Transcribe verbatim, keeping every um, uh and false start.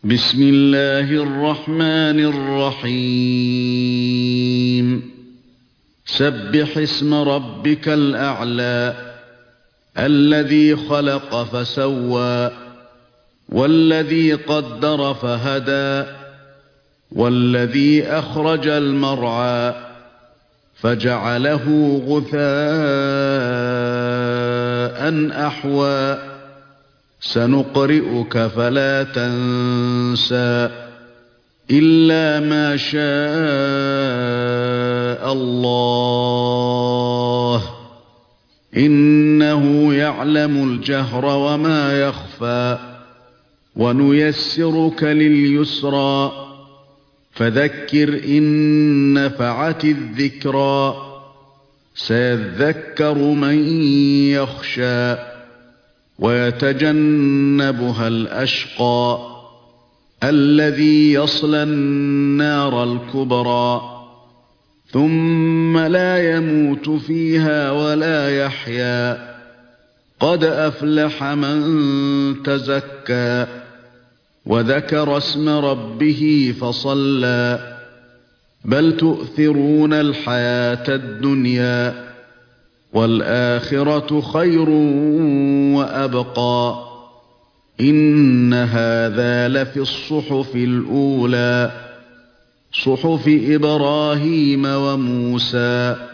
بسم الله الرحمن الرحيم سبح اسم ربك الأعلى الذي خلق فسوى والذي قدر فهدى والذي أخرج المرعى فجعله غثاء أحوى سنقرئك فلا تنسى إلا ما شاء الله إنه يعلم الجهر وما يخفى ونيسرك لليسرى فذكر إن نفعت الذكرى سيذكر من يخشى ويتجنبها الأشقى الذي يصلى النار الكبرى ثم لا يموت فيها ولا يحيا قد أفلح من تزكى وذكر اسم ربه فصلى بل تؤثرون الحياة الدنيا والآخرة خير وأبقى إن هذا لفي الصحف الأولى صحف إبراهيم وموسى